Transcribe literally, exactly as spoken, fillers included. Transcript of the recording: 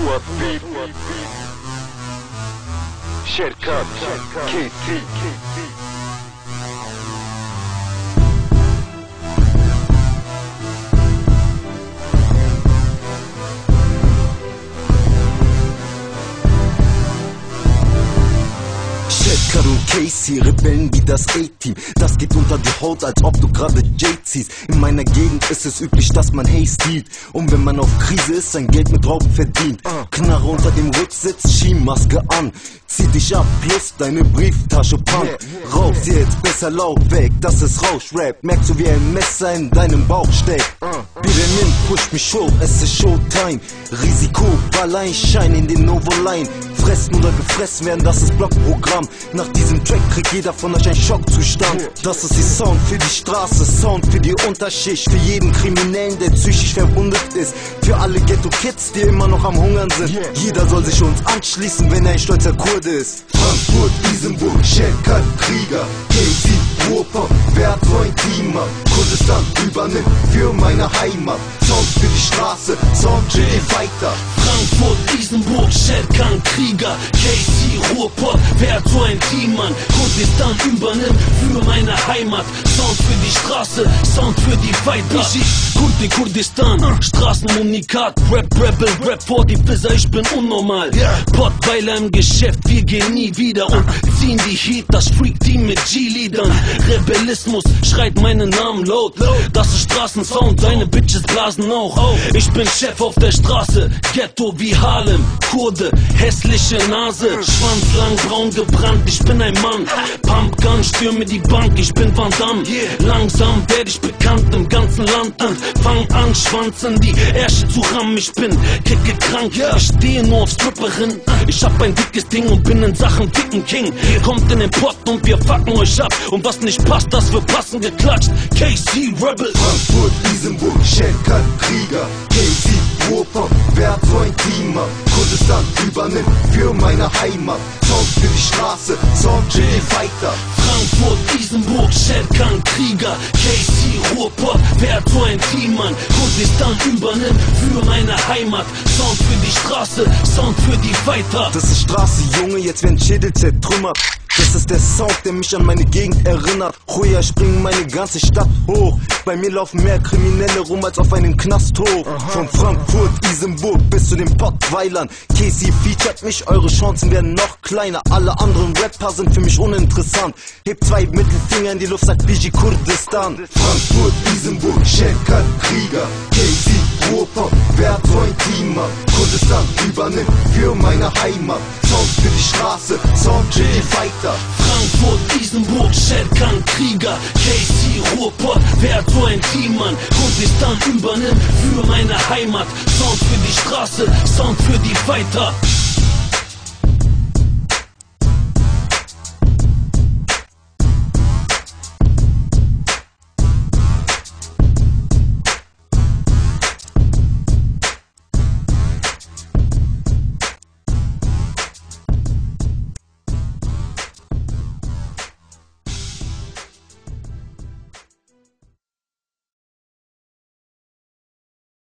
Ruhr Beat, Sherkat, K C. Sherkat und Casey, Rebellen wie das A-Team. Das geht unter die Haut, als ob du gerade J ziehst. In meiner Gegend ist es üblich, dass man Haze dealt. Und wenn man auf Krise ist, sein Geld mit Raub verdient. Knarre unter dem Rücksitz, Skimaske an. Zieh dich ab, plus deine Brieftasche Punk. Raus jetzt, besser laut weg, das ist Rausch-Rap. Merkst du, wie ein Messer in deinem Bauch steckt. Biremin pusht mich hoch, es ist Showtime. Risiko, allein Schein in den Novo-Line. Fressen oder gefressen werden, das ist Blockprogramm. Nach diesem Track kriegt jeder von euch einen Schockzustand. Das ist die Sound für die Straße, Sound für die Unterschicht. Für jeden Kriminellen, der psychisch verwundet ist. Für alle Ghetto-Kids, die immer noch am Hungern sind. Jeder soll sich uns anschließen, wenn er ein stolzer Kurde ist. Frankfurt, Isenburg, Sherkat, Krieger, K C, Ruhrpott, wer hat so ein Team ab? Kurdistan übernimmt für meine Heimat. Sound für die Straße, Sound für die Fighter. Frankfurt, Isenburg, Sherkat, Krieger, K C, Ruhrpott, wer hat so ein Team an? Kurdistan übernimmt für meine Heimat. Sound für die Straße, Sound für die Fighter. Ich, Kurdi, Kurdistan, Straßenunikat, Rap, Rebel, Rap vor die Fisser, ich bin unnormal. Pottweiler im Geschäft, wir gehen nie wieder und ziehen die Heat, das Freak-Team mit G-Liedern. Rebellismus schreit meinen Namen laut. Das ist Straßensound, deine Bitches blasen auch. Ich bin Chef auf der Straße, Ghetto wie Harlem, Kurde, hässliche Nase, Schwanz lang, braun gebrannt, ich bin ein Mann. Pumpgun, stürme die Bank, ich bin Van Damme. Langsam werde ich bekannt im ganzen Land und fang an, Schwanz in die Ärsche zu rammen. Ich bin kicke krank, ich stehe nur auf Stripperin. Ich hab ein dickes Ding und bin in Sachen dicken King. Kommt in den Pott und wir fucken euch ab. Und was nicht passt, das wird passend geklatscht. K C Rebel. Frankfurt, Isenburg, Sherkat, Krieger, K C, Ruhrpott, wer hat so ein Team ab? Kurdistan übernimmt für meine Heimat. Sound für die Straße, Sound für die Fighter. Frankfurt, Isenburg, Sherkat, Krieger, K C, Ruhrpott, wer hat so ein Team an? Kurdistan übernimmt für meine Heimat. Sound für die Straße, Sound für die Fighter. Das ist Straße, Junge, jetzt werden Schädel zertrümmert. Das ist der Sound, der mich an meine Gegend erinnert. Heuer springen meine ganze Stadt hoch. Bei mir laufen mehr Kriminelle rum als auf einen Knasthof. Von Frankfurt, Isenburg bis zu den Pottweilern. K C featured mich, eure Chancen werden noch kleiner. Alle anderen Rapper sind für mich uninteressant. Heb zwei Mittelfinger in die Luft, sagt Biji Kurdistan. Frankfurt, Isenburg, Sherkat, Krieger, K C, Ruhrpott, wer hat so ein Team ab? Kurdistan übernimmt für meine Heimat. Sound für die Straße, Sound für die Fighter. Frankfurt, Isenburg, Sherkat, Krieger, K C, Ruhrpott, wer hat so ein Team an? Kurdistan übernimmt für meine Heimat. Sound für die Straße, Sound für die Fighter.